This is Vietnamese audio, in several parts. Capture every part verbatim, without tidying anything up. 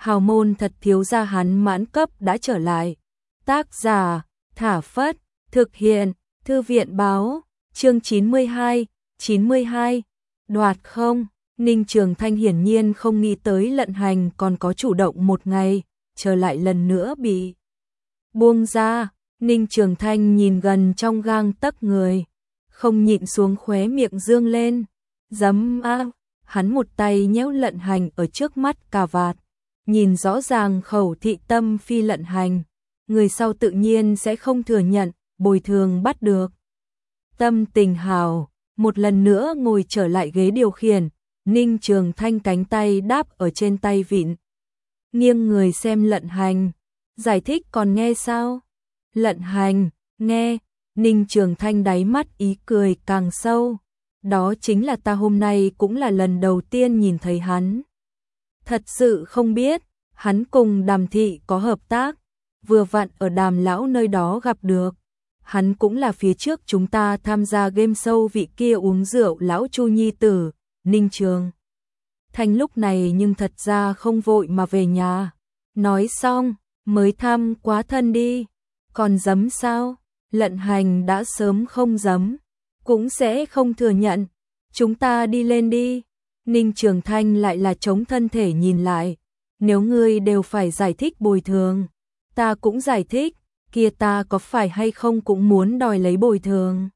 hào môn thật thiếu gia hắn mãn cấp đã trở lại. Tác giả, Thả Phất, thực hiện, Thư viện báo, chương chín mươi hai, chín mươi hai, đoạt không? Ninh Trường Thanh hiển nhiên không nghĩ tới Lận Hành còn có chủ động một ngày, trở lại lần nữa bị buông ra. Ninh Trường Thanh nhìn gần trong gang tấc người, không nhịn xuống khóe miệng dương lên. Giấm a, hắn một tay nhéo Lận Hành ở trước mắt cà vạt, nhìn rõ ràng khẩu thị tâm phi Lận Hành, người sau tự nhiên sẽ không thừa nhận, bồi thường bắt được. Tâm tình hào, một lần nữa ngồi trở lại ghế điều khiển, Ninh Trường Thanh cánh tay đáp ở trên tay vịn, nghiêng người xem Lận Hành, giải thích còn nghe sao? Lận Hành, nghe. Ninh Trường Thanh đáy mắt ý cười càng sâu. Đó chính là ta hôm nay cũng là lần đầu tiên nhìn thấy hắn. Thật sự không biết, hắn cùng Đàm thị có hợp tác, vừa vặn ở Đàm lão nơi đó gặp được. Hắn cũng là phía trước chúng ta tham gia game show vị kia uống rượu lão Chu nhi tử. Ninh Trường Thanh lúc này nhưng thật ra không vội mà về nhà. Nói xong, mới thăm quá thân đi. Còn giấm sao? Lận Hành đã sớm không giấm, cũng sẽ không thừa nhận. Chúng ta đi lên đi. Ninh Trường Thanh lại là chống thân thể nhìn lại. Nếu ngươi đều phải giải thích bồi thường, ta cũng giải thích, kia ta có phải hay không cũng muốn đòi lấy bồi thường.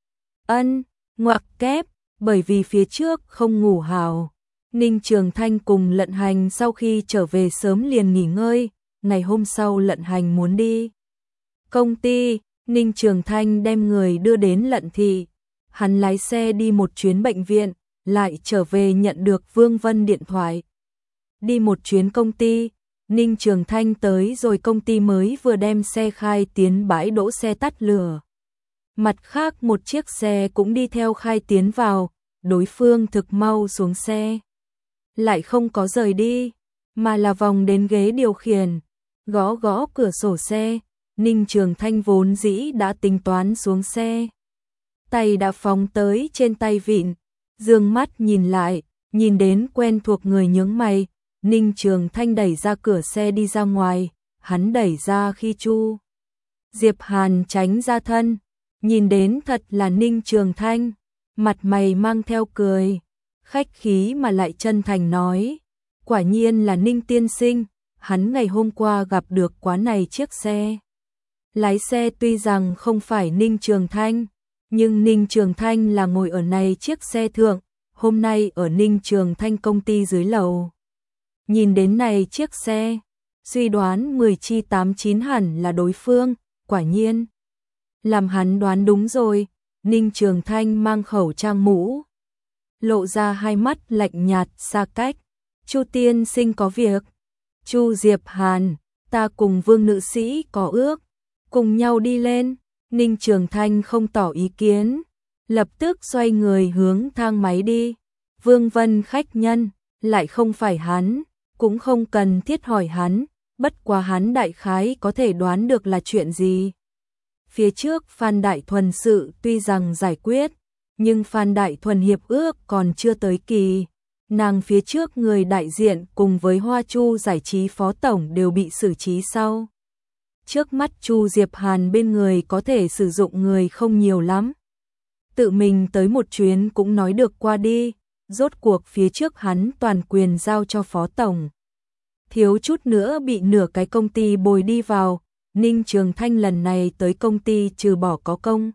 Ân, ngoặc kép, bởi vì phía trước không ngủ hào. Ninh Trường Thanh cùng Lận Hành sau khi trở về sớm liền nghỉ ngơi, ngày hôm sau Lận Hành muốn đi công ty, Ninh Trường Thanh đem người đưa đến Lận thị. Hắn lái xe đi một chuyến bệnh viện, lại trở về nhận được Vương Vân điện thoại. Đi một chuyến công ty, Ninh Trường Thanh tới rồi công ty mới vừa đem xe khai tiến bãi đỗ xe tắt lửa. Mặt khác một chiếc xe cũng đi theo khai tiến vào, đối phương thực mau xuống xe. Lại không có rời đi, mà là vòng đến ghế điều khiển, gõ gõ cửa sổ xe. Ninh Trường Thanh vốn dĩ đã tính toán xuống xe, tay đã phóng tới trên tay vịn, dương mắt nhìn lại, nhìn đến quen thuộc người nhướng mày. Ninh Trường Thanh đẩy ra cửa xe đi ra ngoài, hắn đẩy ra khi Chu Diệp Hàn tránh ra thân, nhìn đến thật là Ninh Trường Thanh, mặt mày mang theo cười, khách khí mà lại chân thành nói, quả nhiên là Ninh tiên sinh, hắn ngày hôm qua gặp được quá này chiếc xe. Lái xe tuy rằng không phải Ninh Trường Thanh, nhưng Ninh Trường Thanh là ngồi ở này chiếc xe thượng, hôm nay ở Ninh Trường Thanh công ty dưới lầu. Nhìn đến này chiếc xe, suy đoán mười chi tám chín hẳn là đối phương, quả nhiên. Làm hắn đoán đúng rồi, Ninh Trường Thanh mang khẩu trang mũ, lộ ra hai mắt lạnh nhạt xa cách. Chu tiên sinh có việc. Chu Diệp Hàn, ta cùng Vương nữ sĩ có ước, cùng nhau đi lên. Ninh Trường Thanh không tỏ ý kiến, lập tức xoay người hướng thang máy đi. Vương Vân khách nhân, lại không phải hắn, cũng không cần thiết hỏi hắn, bất quá hắn đại khái có thể đoán được là chuyện gì. Phía trước Phan Đại Thuần sự tuy rằng giải quyết, nhưng Phan Đại Thuần hiệp ước còn chưa tới kỳ. Nàng phía trước người đại diện cùng với Hoa Chu giải trí phó tổng đều bị xử trí sau. Trước mắt Chu Diệp Hàn bên người có thể sử dụng người không nhiều lắm. Tự mình tới một chuyến cũng nói được qua đi, rốt cuộc phía trước hắn toàn quyền giao cho phó tổng. Thiếu chút nữa bị nửa cái công ty bồi đi vào, Ninh Trường Thanh lần này tới công ty trừ bỏ có công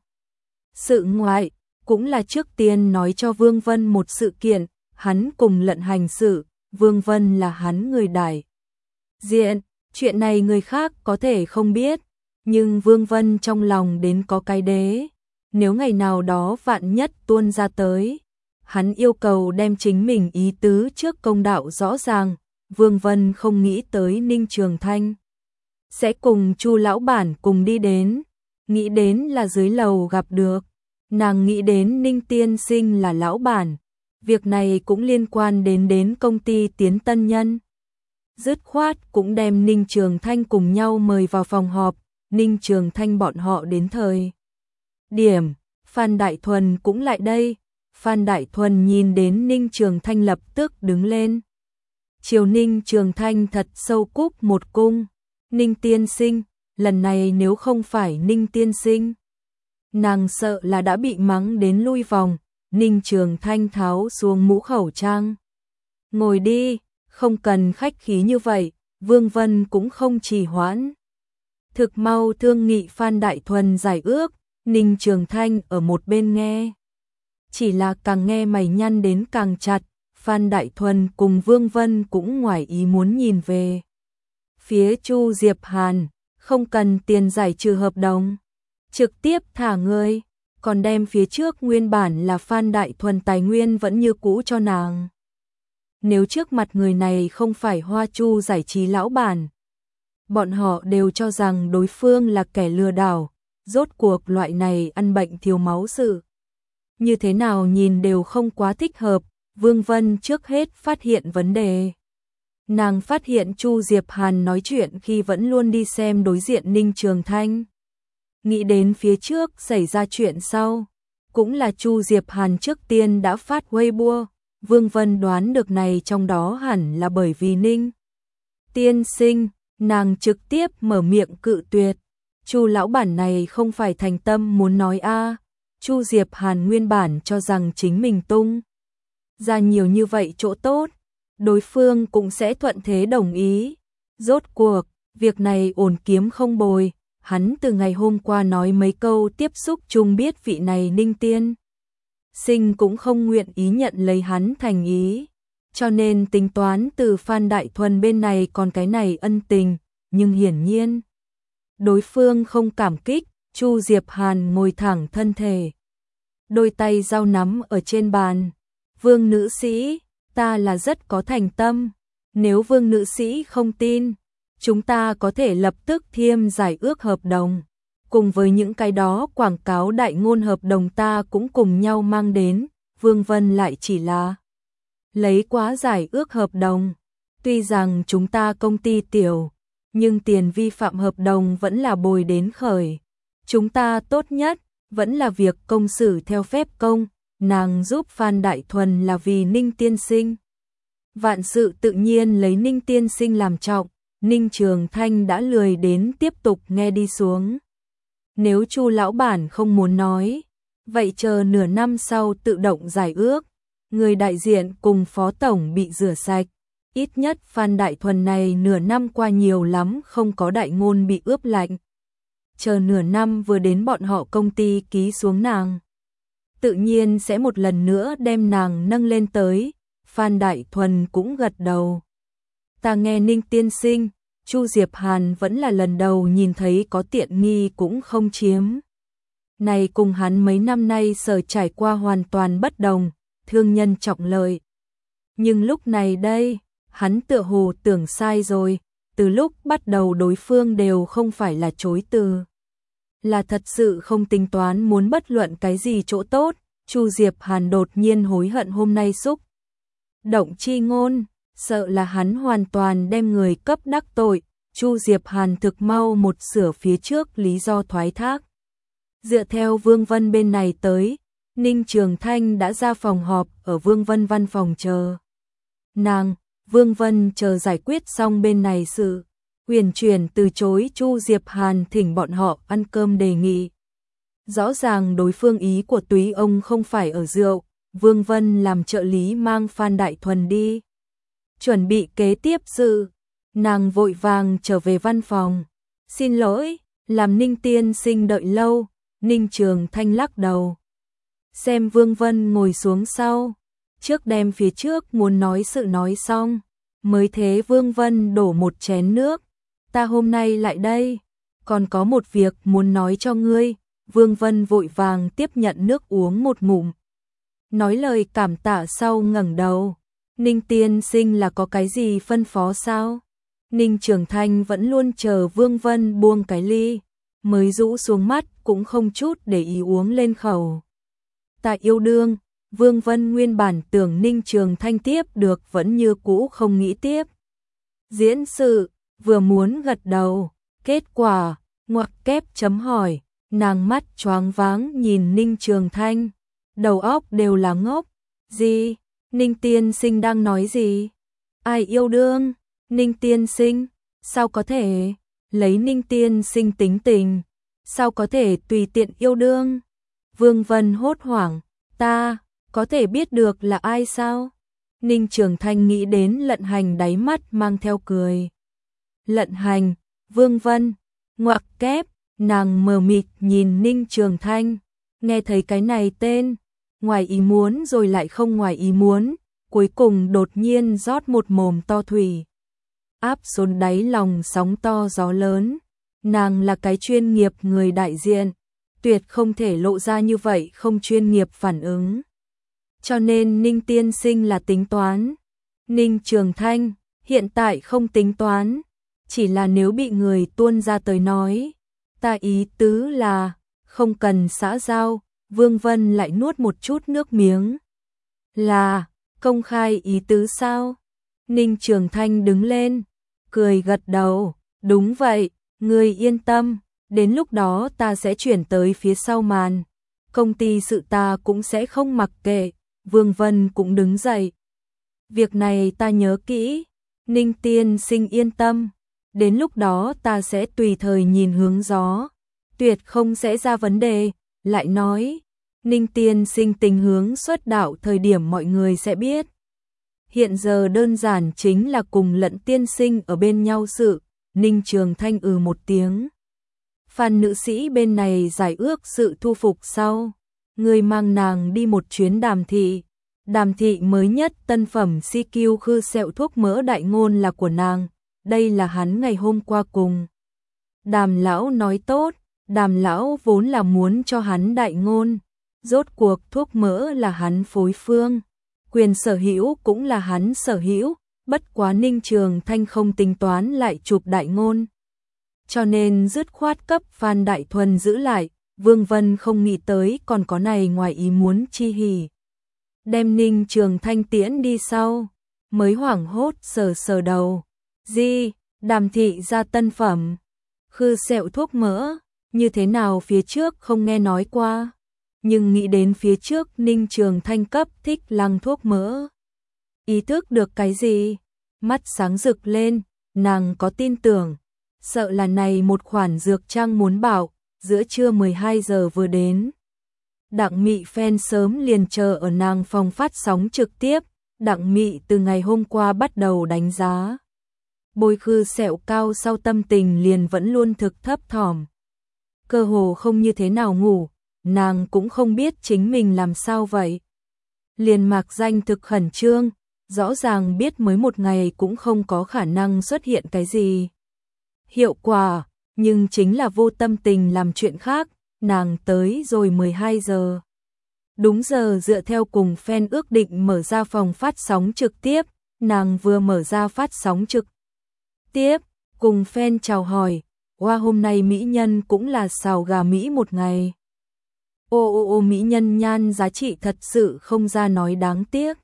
sự ngoại, cũng là trước tiên nói cho Vương Vân một sự kiện, hắn cùng Lận Hành sự, Vương Vân là hắn người đại diện, chuyện này người khác có thể không biết, nhưng Vương Vân trong lòng đến có cái đế, nếu ngày nào đó vạn nhất tuôn ra tới, hắn yêu cầu đem chính mình ý tứ trước công đạo rõ ràng. Vương Vân không nghĩ tới Ninh Trường Thanh sẽ cùng Chu lão bản cùng đi đến, nghĩ đến là dưới lầu gặp được, nàng nghĩ đến Ninh tiên sinh là lão bản, việc này cũng liên quan đến đến công ty Tiến Tân Nhân. Dứt khoát cũng đem Ninh Trường Thanh cùng nhau mời vào phòng họp. Ninh Trường Thanh bọn họ đến thời điểm, Phan Đại Thuần cũng lại đây. Phan Đại Thuần nhìn đến Ninh Trường Thanh lập tức đứng lên, Triều Ninh Trường Thanh thật sâu cúc một cung. Ninh tiên sinh, lần này nếu không phải Ninh tiên sinh, nàng sợ là đã bị mắng đến lui vòng. Ninh Trường Thanh tháo xuống mũ khẩu trang. Ngồi đi, không cần khách khí như vậy. Vương Vân cũng không trì hoãn. Thực mau thương nghị Phan Đại Thuần giải ước. Ninh Trường Thanh ở một bên nghe. Chỉ là càng nghe mày nhăn đến càng chặt. Phan Đại Thuần cùng Vương Vân cũng ngoài ý muốn nhìn về phía Chu Diệp Hàn, không cần tiền giải trừ hợp đồng, trực tiếp thả người, còn đem phía trước nguyên bản là Phan Đại Thuần tài nguyên vẫn như cũ cho nàng. Nếu trước mặt người này không phải Hoa Chu giải trí lão bản, bọn họ đều cho rằng đối phương là kẻ lừa đảo, rốt cuộc loại này ăn bệnh thiếu máu sự. Như thế nào nhìn đều không quá thích hợp. Vương Vân trước hết phát hiện vấn đề. Nàng phát hiện Chu Diệp Hàn nói chuyện khi vẫn luôn đi xem đối diện Ninh Trường Thanh. Nghĩ đến phía trước xảy ra chuyện sau, cũng là Chu Diệp Hàn trước tiên đã phát Weibo. Vương Vân đoán được này trong đó hẳn là bởi vì Ninh tiên sinh, nàng trực tiếp mở miệng cự tuyệt. Chu lão bản này không phải thành tâm muốn nói a. Chu Diệp Hàn nguyên bản cho rằng chính mình tung ra nhiều như vậy chỗ tốt, đối phương cũng sẽ thuận thế đồng ý. Rốt cuộc, việc này ổn kiếm không bồi, hắn từ ngày hôm qua nói mấy câu tiếp xúc chung biết vị này Ninh tiên sinh cũng không nguyện ý nhận lấy hắn thành ý, cho nên tính toán từ Phan Đại Thuần bên này còn cái này ân tình, nhưng hiển nhiên đối phương không cảm kích. Chu Diệp Hàn ngồi thẳng thân thể, đôi tay dao nắm ở trên bàn. Vương nữ sĩ, ta là rất có thành tâm, nếu Vương nữ sĩ không tin, chúng ta có thể lập tức thiêm giải ước hợp đồng, cùng với những cái đó quảng cáo đại ngôn hợp đồng ta cũng cùng nhau mang đến. Vương Vân lại chỉ là lấy quá giải ước hợp đồng, tuy rằng chúng ta công ty tiểu, nhưng tiền vi phạm hợp đồng vẫn là bồi đến khởi, chúng ta tốt nhất vẫn là việc công xử theo phép công. Nàng giúp Phan Đại Thuần là vì Ninh tiên sinh, vạn sự tự nhiên lấy Ninh tiên sinh làm trọng. Ninh Trường Thanh đã lười đến tiếp tục nghe đi xuống. Nếu Chu lão bản không muốn nói, vậy chờ nửa năm sau tự động giải ước, người đại diện cùng phó tổng bị rửa sạch. Ít nhất Phan Đại Thuần này nửa năm qua nhiều lắm không có đại ngôn bị ướp lạnh. Chờ nửa năm vừa đến bọn họ công ty ký xuống nàng, tự nhiên sẽ một lần nữa đem nàng nâng lên tới. Phan Đại Thuần cũng gật đầu. Ta nghe Ninh tiên sinh, Chu Diệp Hàn vẫn là lần đầu nhìn thấy có tiện nghi cũng không chiếm. Này cùng hắn mấy năm nay sở trải qua hoàn toàn bất đồng, thương nhân trọng lợi. Nhưng lúc này đây, hắn tựa hồ tưởng sai rồi, từ lúc bắt đầu đối phương đều không phải là chối từ, là thật sự không tính toán muốn bất luận cái gì chỗ tốt. Chu Diệp Hàn đột nhiên hối hận hôm nay xúc động chi ngôn, sợ là hắn hoàn toàn đem người cấp đắc tội. Chu Diệp Hàn thực mau một sửa phía trước lý do thoái thác. Dựa theo Vương Vân bên này tới, Ninh Trường Thanh đã ra phòng họp ở Vương Vân văn phòng chờ nàng. Vương Vân chờ giải quyết xong bên này sự, huyền chuyển từ chối Chu Diệp Hàn thỉnh bọn họ ăn cơm đề nghị. Rõ ràng đối phương ý của túy ông không phải ở rượu. Vương Vân làm trợ lý mang Phan Đại Thuần đi, chuẩn bị kế tiếp sự. Nàng vội vàng trở về văn phòng. Xin lỗi, làm Ninh tiên sinh đợi lâu. Ninh Trường Thanh lắc đầu. Xem Vương Vân ngồi xuống sau, trước đem phía trước muốn nói sự nói xong, mới thế Vương Vân đổ một chén nước. Ta hôm nay lại đây, còn có một việc muốn nói cho ngươi. Vương Vân vội vàng tiếp nhận nước uống một ngụm, nói lời cảm tạ sau ngẩng đầu. Ninh tiên sinh là có cái gì phân phó sao? Ninh Trường Thanh vẫn luôn chờ Vương Vân buông cái ly, mới rũ xuống mắt cũng không chút để ý uống lên khẩu. Tại yêu đương, Vương Vân nguyên bản tưởng Ninh Trường Thanh tiếp được vẫn như cũ không nghĩ tiếp. Diễn sự, vừa muốn gật đầu, kết quả, ngoặc kép chấm hỏi, nàng mắt choáng váng nhìn Ninh Trường Thanh, đầu óc đều là ngốc. Gì? Ninh tiên sinh đang nói gì? Ai yêu đương? Ninh tiên sinh, sao có thể? Lấy Ninh tiên sinh tính tình, sao có thể tùy tiện yêu đương? Vương Vân hốt hoảng, ta có thể biết được là ai sao? Ninh Trường Thanh nghĩ đến Lận Hành, đáy mắt mang theo cười. Lận Hành, Vương Vân, ngoặc kép, nàng mờ mịt nhìn Ninh Trường Thanh, nghe thấy cái này tên, ngoài ý muốn rồi lại không ngoài ý muốn, cuối cùng đột nhiên rót một mồm to thủy. Áp xuống đáy lòng sóng to gió lớn, nàng là cái chuyên nghiệp người đại diện, tuyệt không thể lộ ra như vậy không chuyên nghiệp phản ứng. Cho nên Ninh tiên sinh là tính toán. Ninh Trường Thanh, hiện tại không tính toán, chỉ là nếu bị người tuôn ra tới nói, ta ý tứ là, không cần xã giao. Vương Vân lại nuốt một chút nước miếng. Là, công khai ý tứ sao? Ninh Trường Thanh đứng lên, cười gật đầu, đúng vậy, ngươi yên tâm, đến lúc đó ta sẽ chuyển tới phía sau màn. Công ty sự ta cũng sẽ không mặc kệ. Vương Vân cũng đứng dậy. Việc này ta nhớ kỹ, Ninh tiên sinh yên tâm, đến lúc đó ta sẽ tùy thời nhìn hướng gió, tuyệt không sẽ ra vấn đề. Lại nói, Ninh tiên sinh tình hướng xuất đạo thời điểm mọi người sẽ biết. Hiện giờ đơn giản chính là cùng Lận tiên sinh ở bên nhau sự. Ninh Trường Thanh ừ một tiếng. Phan nữ sĩ bên này giải ước sự thu phục sau. Người mang nàng đi một chuyến Đàm thị. Đàm thị mới nhất tân phẩm xê quy khư sẹo thuốc mỡ đại ngôn là của nàng. Đây là hắn ngày hôm qua cùng Đàm lão nói tốt. Đàm lão vốn là muốn cho hắn đại ngôn. Rốt cuộc thuốc mỡ là hắn phối phương, quyền sở hữu cũng là hắn sở hữu, bất quá Ninh Trường Thanh không tính toán lại chụp đại ngôn. Cho nên dứt khoát cấp Phan Đại Thuần giữ lại. Vương Vân không nghĩ tới còn có này ngoài ý muốn chi hỉ. Đem Ninh Trường Thanh tiễn đi sau, mới hoảng hốt sờ sờ đầu. Di, Đàm thị ra tân phẩm, khư sẹo thuốc mỡ, như thế nào phía trước không nghe nói qua. Nhưng nghĩ đến phía trước Ninh Trường Thanh cấp thích lăng thuốc mỡ. Ý thức được cái gì? Mắt sáng rực lên, nàng có tin tưởng, sợ là này một khoản dược trang muốn bảo. Giữa trưa mười hai giờ vừa đến, Đặng Mị fan sớm liền chờ ở nàng phòng phát sóng trực tiếp. Đặng Mị từ ngày hôm qua bắt đầu đánh giá bôi khư sẹo cao sau, tâm tình liền vẫn luôn thực thấp thỏm, cơ hồ không như thế nào ngủ. Nàng cũng không biết chính mình làm sao vậy, liền mạc danh thực khẩn trương, rõ ràng biết mới một ngày cũng không có khả năng xuất hiện cái gì hiệu quả. Nhưng chính là vô tâm tình làm chuyện khác. Nàng tới rồi mười hai giờ. Đúng giờ dựa theo cùng fan ước định mở ra phòng phát sóng trực tiếp. Nàng vừa mở ra phát sóng trực tiếp, cùng fan chào hỏi. Wow, hôm nay mỹ nhân cũng là xào gà Mỹ một ngày. Ô ô ô, mỹ nhân nhan giá trị thật sự không ra nói, đáng tiếc.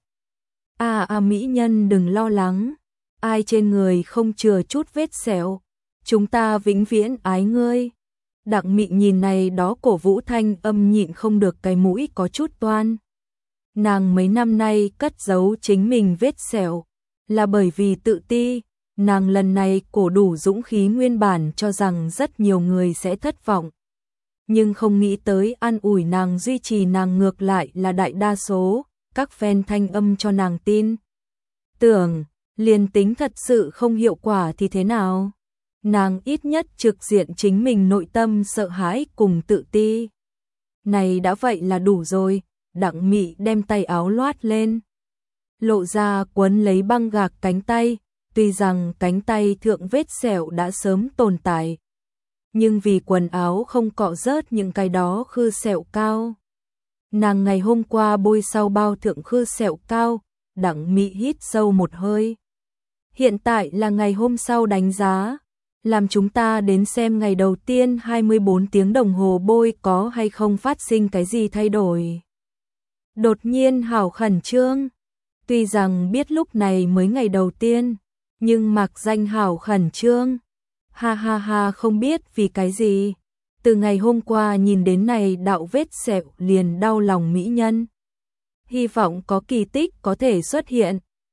À à, mỹ nhân đừng lo lắng, ai trên người không chừa chút vết sẹo, chúng ta vĩnh viễn ái ngươi. Đặng Mị nhìn này đó cổ vũ thanh âm nhịn không được cái mũi có chút toan. Nàng mấy năm nay cất giấu chính mình vết sẹo, là bởi vì tự ti. Nàng lần này cổ đủ dũng khí, nguyên bản cho rằng rất nhiều người sẽ thất vọng. Nhưng không nghĩ tới an ủi nàng, duy trì nàng ngược lại là đại đa số. Các fan thanh âm cho nàng tin tưởng, liền tính thật sự không hiệu quả thì thế nào? Nàng ít nhất trực diện chính mình nội tâm sợ hãi cùng tự ti. Này đã vậy là đủ rồi. Đặng Mị đem tay áo loát lên, lộ ra quấn lấy băng gạc cánh tay. Tuy rằng cánh tay thượng vết sẹo đã sớm tồn tại, nhưng vì quần áo không cọ rớt những cái đó khư sẹo cao. Nàng ngày hôm qua bôi sau bao thượng khư sẹo cao. Đặng Mị hít sâu một hơi. Hiện tại là ngày hôm sau đánh giá. Làm chúng ta đến xem ngày đầu tiên hai mươi bốn tiếng đồng hồ bôi có hay không phát sinh cái gì thay đổi. Đột nhiên hảo khẩn trương. Tuy rằng biết lúc này mới ngày đầu tiên, nhưng mặc danh hảo khẩn trương. Ha ha ha, không biết vì cái gì. Từ ngày hôm qua nhìn đến này đạo vết sẹo liền đau lòng mỹ nhân. Hy vọng có kỳ tích có thể xuất hiện.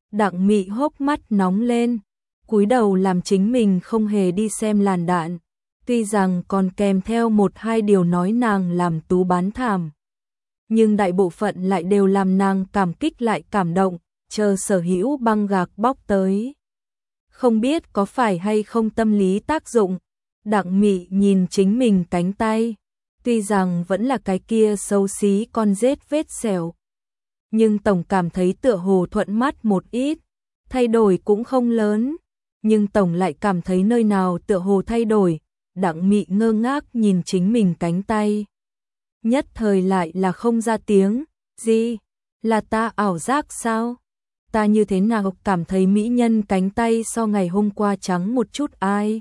Đặng Mị hốc mắt nóng lên, cúi đầu làm chính mình không hề đi xem làn đạn, tuy rằng còn kèm theo một hai điều nói nàng làm tú bán thảm. Nhưng đại bộ phận lại đều làm nàng cảm kích lại cảm động, chờ Sở Hữu băng gạc bóc tới. Không biết có phải hay không tâm lý tác dụng, Đặng Mị nhìn chính mình cánh tay, tuy rằng vẫn là cái kia xấu xí con rết vết sẹo, nhưng tổng cảm thấy tựa hồ thuận mắt một ít, thay đổi cũng không lớn, nhưng tổng lại cảm thấy nơi nào tựa hồ thay đổi. Đặng Mị ngơ ngác nhìn chính mình cánh tay, nhất thời lại là không ra tiếng. Gì? Là ta ảo giác sao? Ta như thế nào cảm thấy mỹ nhân cánh tay so ngày hôm qua trắng một chút ai?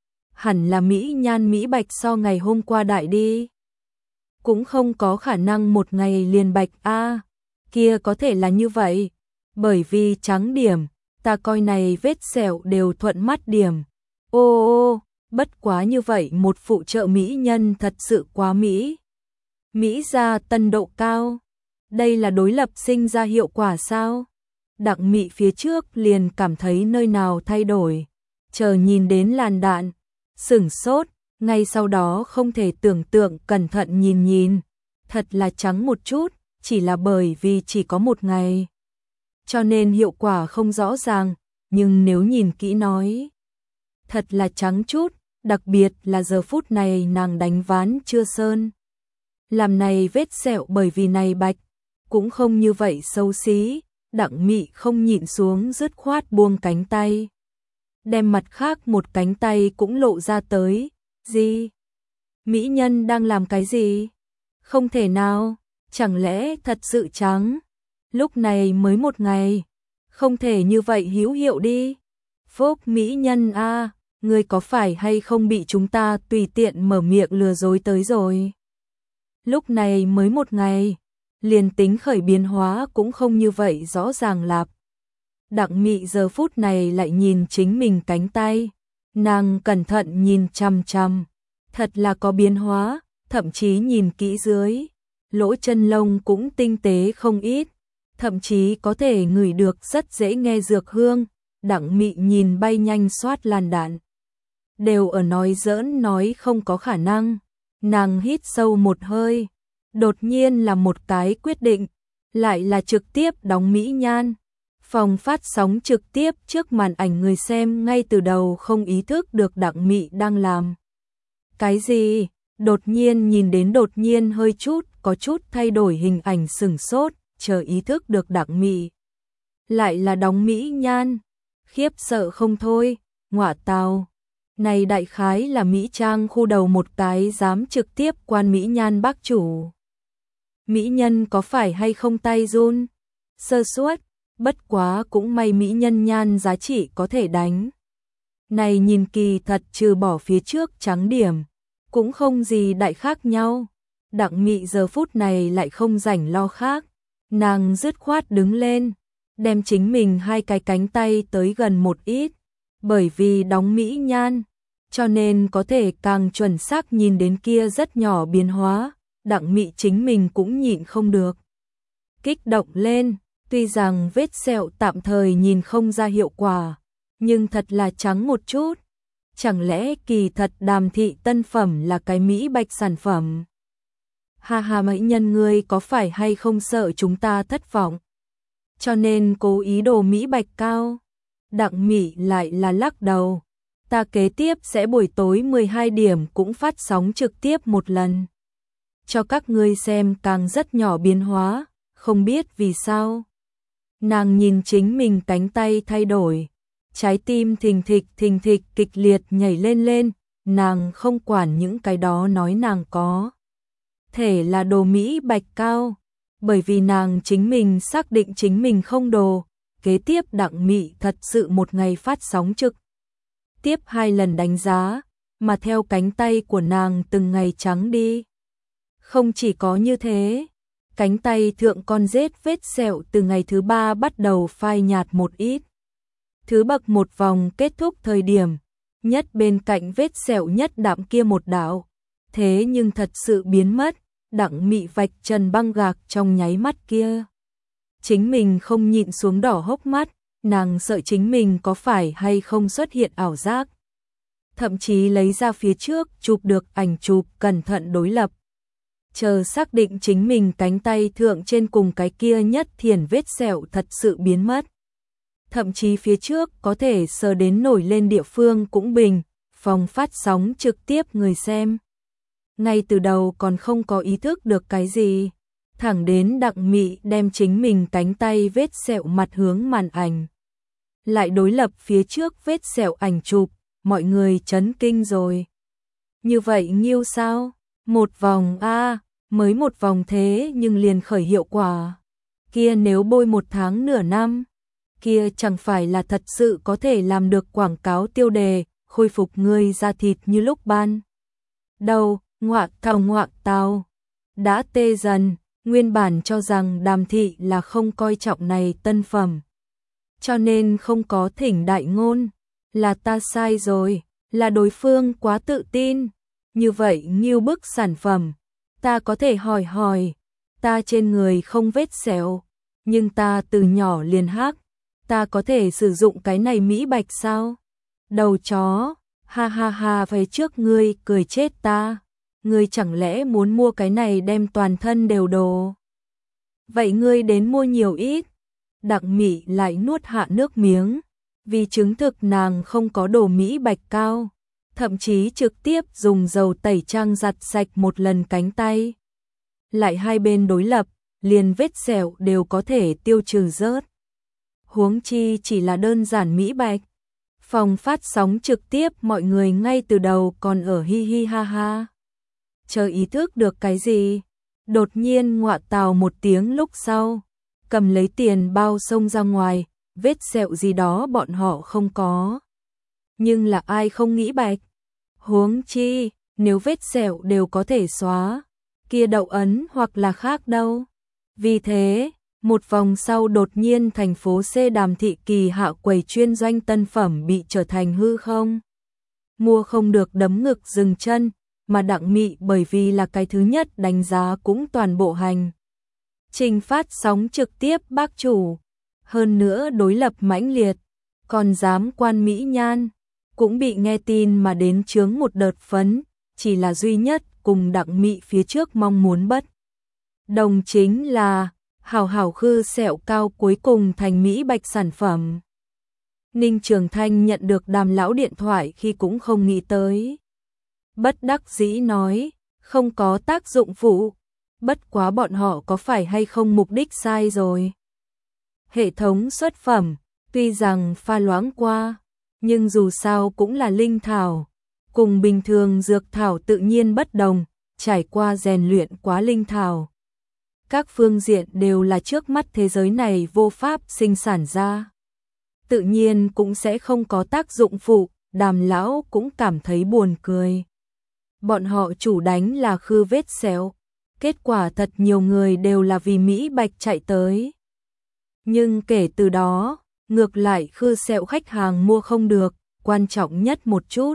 Hẳn là mỹ nhan mỹ bạch so ngày hôm qua đại đi. Cũng không có khả năng một ngày liền bạch a, kia có thể là như vậy, bởi vì trắng điểm, ta coi này vết sẹo đều thuận mắt điểm. Ô ô, bất quá như vậy một phụ trợ mỹ nhân thật sự quá mỹ. Mỹ gia tân độ cao, đây là đối lập sinh ra hiệu quả sao? Đặng Mị phía trước liền cảm thấy nơi nào thay đổi, chờ nhìn đến làn đạn, sửng sốt, ngay sau đó không thể tưởng tượng cẩn thận nhìn nhìn, thật là trắng một chút, chỉ là bởi vì chỉ có một ngày, cho nên hiệu quả không rõ ràng, nhưng nếu nhìn kỹ nói, thật là trắng chút, đặc biệt là giờ phút này nàng đánh ván chưa sơn. Làm này vết sẹo bởi vì này bạch, cũng không như vậy xấu xí. Đặng Mị không nhịn xuống dứt khoát buông cánh tay, đem mặt khác một cánh tay cũng lộ ra tới. Gì? Mỹ nhân đang làm cái gì? Không thể nào, chẳng lẽ thật sự trắng? Lúc này mới một ngày, không thể như vậy hữu hiệu đi. Phúc mỹ nhân a, à, ngươi có phải hay không bị chúng ta tùy tiện mở miệng lừa dối tới rồi? Lúc này mới một ngày, liền tính khởi biến hóa cũng không như vậy rõ ràng lạp. Đặng Mị giờ phút này lại nhìn chính mình cánh tay, nàng cẩn thận nhìn chằm chằm, thật là có biến hóa, thậm chí nhìn kỹ dưới, lỗ chân lông cũng tinh tế không ít, thậm chí có thể ngửi được rất dễ nghe dược hương. Đặng Mị nhìn bay nhanh xoát làn đạn, đều ở nói giỡn nói không có khả năng. Nàng hít sâu một hơi, đột nhiên là một cái quyết định, lại là trực tiếp đóng mỹ nhan. Phòng phát sóng trực tiếp trước màn ảnh người xem ngay từ đầu không ý thức được Đặng Mị đang làm cái gì, đột nhiên nhìn đến đột nhiên hơi chút có chút thay đổi hình ảnh sửng sốt, chờ ý thức được Đặng Mị lại là đóng mỹ nhan, khiếp sợ không thôi. Ngọa tào, này đại khái là mỹ trang khu đầu một cái dám trực tiếp quan mỹ nhan bác chủ. Mỹ nhân có phải hay không tay run? Sơ suất, bất quá cũng may mỹ nhân nhan giá trị có thể đánh. Này nhìn kỳ thật trừ bỏ phía trước trắng điểm, cũng không gì đại khác nhau. Đặng Mị giờ phút này lại không rảnh lo khác, nàng dứt khoát đứng lên, đem chính mình hai cái cánh tay tới gần một ít, bởi vì đóng mỹ nhan, cho nên có thể càng chuẩn xác nhìn đến kia rất nhỏ biến hóa. Đặng Mị chính mình cũng nhịn không được kích động lên, tuy rằng vết sẹo tạm thời nhìn không ra hiệu quả, nhưng thật là trắng một chút. Chẳng lẽ kỳ thật Đàm thị tân phẩm là cái mỹ bạch sản phẩm? Ha ha, mỹ nhân ngươi có phải hay không sợ chúng ta thất vọng, cho nên cố ý đồ mỹ bạch cao? Đặng Mị lại là lắc đầu, ta kế tiếp sẽ buổi tối mười hai điểm cũng phát sóng trực tiếp một lần, cho các ngươi xem càng rất nhỏ biến hóa, không biết vì sao. Nàng nhìn chính mình cánh tay thay đổi, trái tim thình thịch thình thịch kịch liệt nhảy lên lên, nàng không quản những cái đó, nói nàng có thể là đồ mỹ bạch cao, bởi vì nàng chính mình xác định chính mình không đồ. Kế tiếp Đặng Mị thật sự một ngày phát sóng trực tiếp hai lần đánh giá, mà theo cánh tay của nàng từng ngày trắng đi. Không chỉ có như thế, cánh tay thượng con rết vết sẹo từ ngày thứ ba bắt đầu phai nhạt một ít. Thứ bậc một vòng kết thúc thời điểm, nhất bên cạnh vết sẹo nhất đạm kia một đạo, thế nhưng thật sự biến mất. Đặng Mị vạch trần băng gạc trong nháy mắt kia, chính mình không nhịn xuống đỏ hốc mắt, nàng sợ chính mình có phải hay không xuất hiện ảo giác. Thậm chí lấy ra phía trước chụp được ảnh chụp cẩn thận đối lập. Chờ xác định chính mình cánh tay thượng trên cùng cái kia nhất thiền vết sẹo thật sự biến mất. Thậm chí phía trước có thể sờ đến nổi lên địa phương cũng bình, phòng phát sóng trực tiếp người xem. Ngay từ đầu còn không có ý thức được cái gì, thẳng đến Đặng Mị đem chính mình cánh tay vết sẹo mặt hướng màn ảnh. Lại đối lập phía trước vết sẹo ảnh chụp, mọi người chấn kinh rồi. Như vậy nhiêu sao? Một vòng a, mới một vòng thế nhưng liền khởi hiệu quả. Kia nếu bôi một tháng nửa năm, kia chẳng phải là thật sự có thể làm được quảng cáo tiêu đề, khôi phục người da thịt như lúc ban đầu. Ngoạc thảo ngoạc tào, đã tê dần, nguyên bản cho rằng Đàm thị là không coi trọng này tân phẩm. Cho nên không có thỉnh đại ngôn, là ta sai rồi, là đối phương quá tự tin. Như vậy nghiêu bức sản phẩm, ta có thể hỏi hỏi, ta trên người không vết sẹo, nhưng ta từ nhỏ liền hắc, ta có thể sử dụng cái này mỹ bạch sao? Đầu chó, ha ha ha, về trước ngươi cười chết ta. Ngươi chẳng lẽ muốn mua cái này đem toàn thân đều đồ? Vậy ngươi đến mua nhiều ít? Đặng Mị lại nuốt hạ nước miếng, vì chứng thực nàng không có đồ mỹ bạch cao, thậm chí trực tiếp dùng dầu tẩy trang giặt sạch một lần cánh tay. Lại hai bên đối lập, liền vết sẹo đều có thể tiêu trừ rớt. Huống chi chỉ là đơn giản mỹ bạch. Phòng phát sóng trực tiếp mọi người ngay từ đầu còn ở hi hi ha ha. Chờ ý thức được cái gì, đột nhiên ngọa tào một tiếng lúc sau, cầm lấy tiền bao xông ra ngoài, vết sẹo gì đó bọn họ không có. Nhưng là ai không nghĩ bạch? Huống chi, nếu vết sẹo đều có thể xóa, kia đậu ấn hoặc là khác đâu. Vì thế, một vòng sau đột nhiên thành phố C Đàm thị kỳ hạ quầy chuyên doanh tân phẩm bị trở thành hư không. Mua không được đấm ngực dừng chân, mà Đặng Mị bởi vì là cái thứ nhất đánh giá cũng toàn bộ hành trình phát sóng trực tiếp bác chủ, hơn nữa đối lập mãnh liệt, còn dám quan mỹ nhan, cũng bị nghe tin mà đến chướng một đợt phấn, chỉ là duy nhất cùng Đặng Mị phía trước mong muốn bất đồng chính là hảo hảo khư sẹo cao cuối cùng thành mỹ bạch sản phẩm. Ninh Trường Thanh nhận được Đàm lão điện thoại khi cũng không nghĩ tới. Bất đắc dĩ nói, không có tác dụng phụ, bất quá bọn họ có phải hay không mục đích sai rồi. Hệ thống xuất phẩm, tuy rằng pha loãng qua, nhưng dù sao cũng là linh thảo, cùng bình thường dược thảo tự nhiên bất đồng, trải qua rèn luyện quá linh thảo. Các phương diện đều là trước mắt thế giới này vô pháp sinh sản ra. Tự nhiên cũng sẽ không có tác dụng phụ, Đàm lão cũng cảm thấy buồn cười. Bọn họ chủ đánh là khư vết sẹo, kết quả thật nhiều người đều là vì mỹ bạch chạy tới. Nhưng kể từ đó, ngược lại khư sẹo khách hàng mua không được, quan trọng nhất một chút.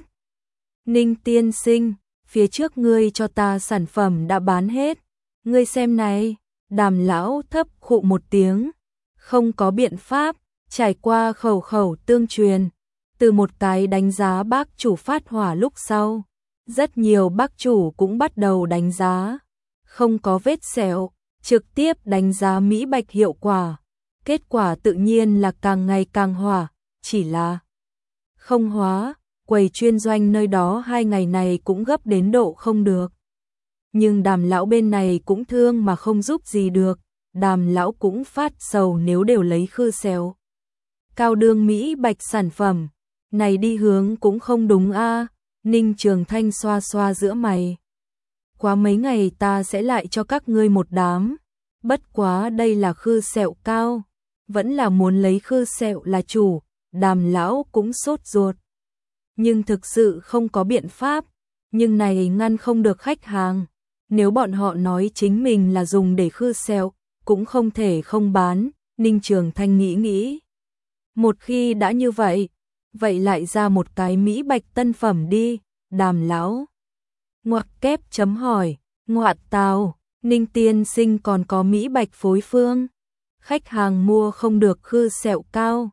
Ninh tiên sinh, phía trước ngươi cho ta sản phẩm đã bán hết, ngươi xem này. Đàm lão thấp khụ một tiếng, không có biện pháp, trải qua khẩu khẩu tương truyền, từ một cái đánh giá bác chủ phát hỏa lúc sau, rất nhiều bác chủ cũng bắt đầu đánh giá, không có vết sẹo, trực tiếp đánh giá mỹ bạch hiệu quả, kết quả tự nhiên là càng ngày càng hỏa, chỉ là không hóa, quầy chuyên doanh nơi đó hai ngày này cũng gấp đến độ không được. Nhưng Đàm lão bên này cũng thương mà không giúp gì được, Đàm lão cũng phát sầu nếu đều lấy khư sẹo cao đương mỹ bạch sản phẩm, này đi hướng cũng không đúng a. Ninh Trường Thanh xoa xoa giữa mày. Quá mấy ngày ta sẽ lại cho các ngươi một đám, bất quá đây là khư sẹo cao, vẫn là muốn lấy khư sẹo là chủ, Đàm lão cũng sốt ruột. Nhưng thực sự không có biện pháp, nhưng này ngăn không được khách hàng. Nếu bọn họ nói chính mình là dùng để khư sẹo, cũng không thể không bán, Ninh Trường Thanh nghĩ nghĩ. Một khi đã như vậy, vậy lại ra một cái mỹ bạch tân phẩm đi, Đàm lão. Ngoặc kép chấm hỏi, ngoạt tào, Ninh tiên sinh còn có mỹ bạch phối phương. Khách hàng mua không được khư sẹo cao,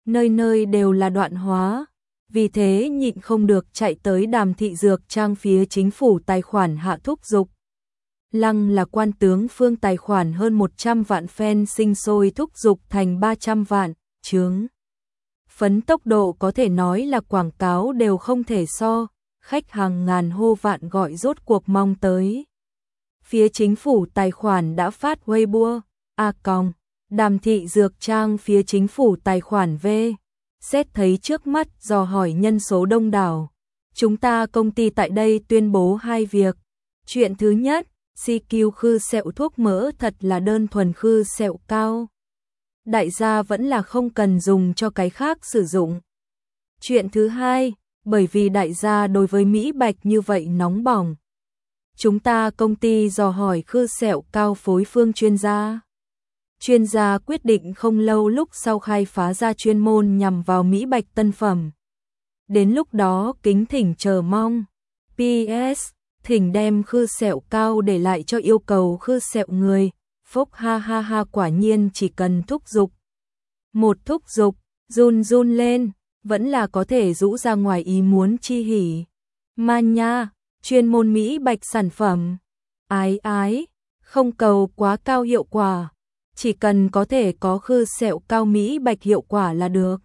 nơi nơi đều là đoạn hóa, vì thế nhịn không được chạy tới Đàm Thị Dược Trang phía chính phủ tài khoản hạ thúc giục. Lăng là quan tướng phương tài khoản hơn một trăm vạn fan sinh sôi thúc giục thành ba trăm vạn, chướng. Phấn tốc độ có thể nói là quảng cáo đều không thể so, khách hàng ngàn hô vạn gọi rốt cuộc mong tới. Phía chính phủ tài khoản đã phát Weibo, A còng, Đàm Thị Dược Trang phía chính phủ tài khoản V. Xét thấy trước mắt dò hỏi nhân số đông đảo. Chúng ta công ty tại đây tuyên bố hai việc. Chuyện thứ nhất, xê quy khư sẹo thuốc mỡ thật là đơn thuần khư sẹo cao. Đại gia vẫn là không cần dùng cho cái khác sử dụng. Chuyện thứ hai, bởi vì đại gia đối với Mỹ Bạch như vậy nóng bỏng. Chúng ta công ty dò hỏi khư sẹo cao phối phương chuyên gia. Chuyên gia quyết định không lâu lúc sau khai phá ra chuyên môn nhằm vào Mỹ Bạch tân phẩm. Đến lúc đó kính thỉnh chờ mong. pê ét. Thỉnh đem khư sẹo cao để lại cho yêu cầu khư sẹo người. Phốc ha ha ha, quả nhiên chỉ cần thúc giục. Một thúc giục, run run lên, vẫn là có thể rũ ra ngoài ý muốn chi hỉ. Man nha, chuyên môn Mỹ Bạch sản phẩm. Ái ái, không cầu quá cao hiệu quả. Chỉ cần có thể có khư sẹo cao Mỹ Bạch hiệu quả là được.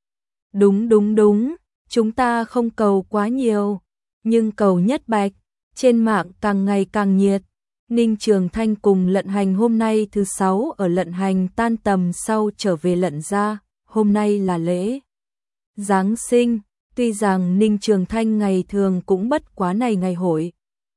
Đúng đúng đúng, chúng ta không cầu quá nhiều, nhưng cầu nhất Bạch. Trên mạng càng ngày càng nhiệt. Ninh Trường Thanh cùng Lận Hành hôm nay thứ sáu ở Lận Hành tan tầm sau trở về Lận gia, hôm nay là lễ Giáng sinh, tuy rằng Ninh Trường Thanh ngày thường cũng bất quá này ngày hội.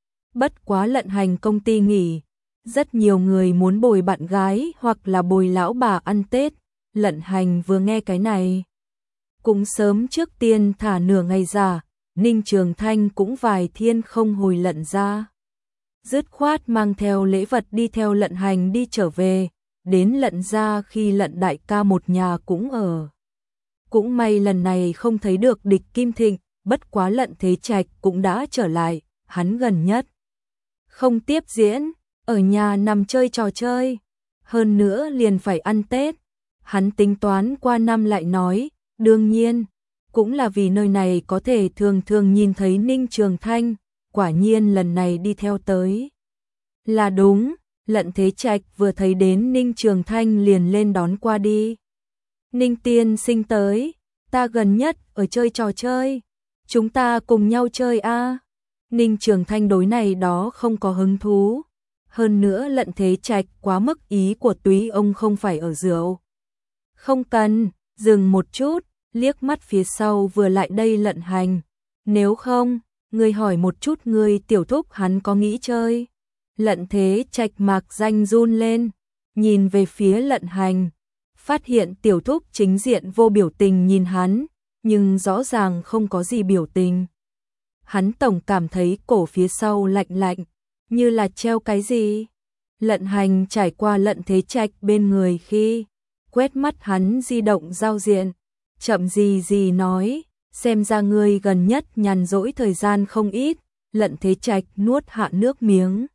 Bất quá Lận Hành công ty nghỉ, rất nhiều người muốn bồi bạn gái hoặc là bồi lão bà ăn Tết, Lận Hành vừa nghe cái này. Cũng sớm trước tiên thả nửa ngày giả, Ninh Trường Thanh cũng vài thiên không hồi Lận gia. Dứt khoát mang theo lễ vật đi theo Lận Hành đi trở về, đến Lận gia khi Lận đại ca một nhà cũng ở. Cũng may lần này không thấy được địch Kim Thịnh, bất quá Lận Thế Trạch cũng đã trở lại, hắn gần nhất không tiếp diễn, ở nhà nằm chơi trò chơi, hơn nữa liền phải ăn Tết. Hắn tính toán qua năm lại nói, đương nhiên, cũng là vì nơi này có thể thường thường nhìn thấy Ninh Trường Thanh, quả nhiên lần này đi theo tới. Là đúng, Lận Thế Trạch vừa thấy đến Ninh Trường Thanh liền lên đón qua đi. Ninh tiên sinh tới, ta gần nhất ở chơi trò chơi, chúng ta cùng nhau chơi a. Ninh Trường Thanh đối này đó không có hứng thú. Hơn nữa Lận Thế Trạch quá mức ý của túy ông không phải ở rượu. Không cần, dừng một chút, liếc mắt phía sau vừa lại đây Lận Hành. Nếu không, ngươi hỏi một chút ngươi tiểu thúc hắn có nghĩ chơi. Lận Thế Trạch mạc danh run lên, nhìn về phía Lận Hành. Phát hiện tiểu thúc chính diện vô biểu tình nhìn hắn, nhưng rõ ràng không có gì biểu tình. Hắn tổng cảm thấy cổ phía sau lạnh lạnh, như là treo cái gì. Lận Hành trải qua Lận Thế Trạch bên người khi quét mắt hắn di động giao diện, chậm gì gì nói, xem ra ngươi gần nhất nhàn rỗi thời gian không ít. Lận Thế Trạch nuốt hạ nước miếng.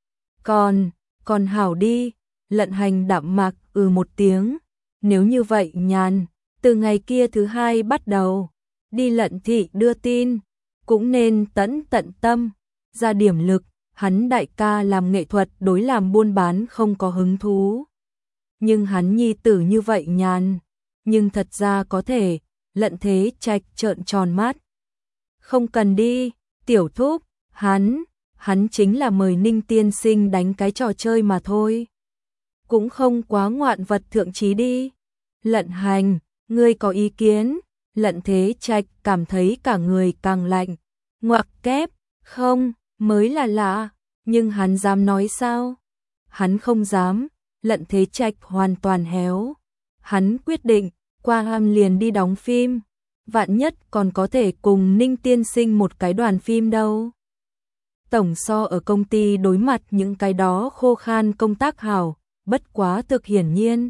Còn, còn hảo đi. Lận Hành đạm mạc ừ một tiếng. Nếu như vậy nhàn, từ ngày kia thứ hai bắt đầu, đi Lận thị đưa tin, cũng nên tẫn tận tâm, ra điểm lực. Hắn đại ca làm nghệ thuật đối làm buôn bán không có hứng thú. Nhưng hắn nhi tử như vậy nhàn, nhưng thật ra có thể. Lận Thế Trạch trợn tròn mắt. Không cần đi, tiểu thúc, hắn, hắn chính là mời Ninh tiên sinh đánh cái trò chơi mà thôi. Cũng không quá ngoạn vật thượng trí đi. Lận Hành, ngươi có ý kiến? Lận Thế Trạch cảm thấy cả người càng lạnh. Ngoặc kép, không, mới là lạ, nhưng hắn dám nói sao? Hắn không dám. Lận Thế Trạch hoàn toàn héo. Hắn quyết định, qua ham liền đi đóng phim. Vạn nhất còn có thể cùng Ninh tiên sinh một cái đoàn phim đâu. Tổng so ở công ty đối mặt những cái đó khô khan công tác hảo, bất quá thực hiển nhiên.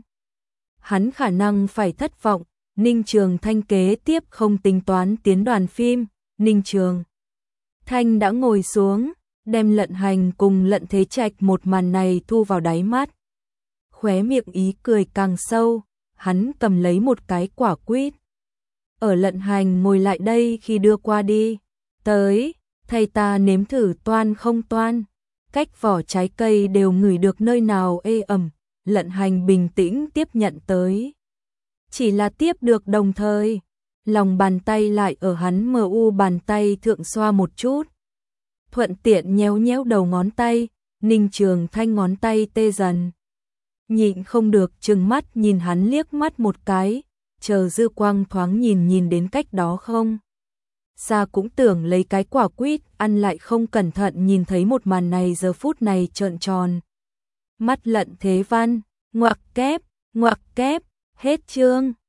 Hắn khả năng phải thất vọng. Ninh Trường Thanh kế tiếp không tính toán tiến đoàn phim. Ninh Trường Thanh đã ngồi xuống, đem Lận Hành cùng Lận Thế Trạch một màn này thu vào đáy mắt. Khóe miệng ý cười càng sâu, hắn cầm lấy một cái quả quýt. Ở Lận Hành ngồi lại đây khi đưa qua đi. Tới, thầy ta nếm thử toan không toan. Cách vỏ trái cây đều ngửi được nơi nào ê ẩm. Lận Hành bình tĩnh tiếp nhận tới. Chỉ là tiếp được đồng thời. Lòng bàn tay lại ở hắn mờ u bàn tay thượng xoa một chút. Thuận tiện nhéo nhéo đầu ngón tay. Ninh Trường Thanh ngón tay tê dần. Nhịn không được trừng mắt nhìn hắn liếc mắt một cái. Chờ dư quang thoáng nhìn nhìn đến cách đó không. Xa cũng tưởng lấy cái quả quýt ăn lại không cẩn thận nhìn thấy một màn này giờ phút này trợn tròn. Mắt Lận Thế Văn, ngoặc kép, ngoặc kép, hết chương.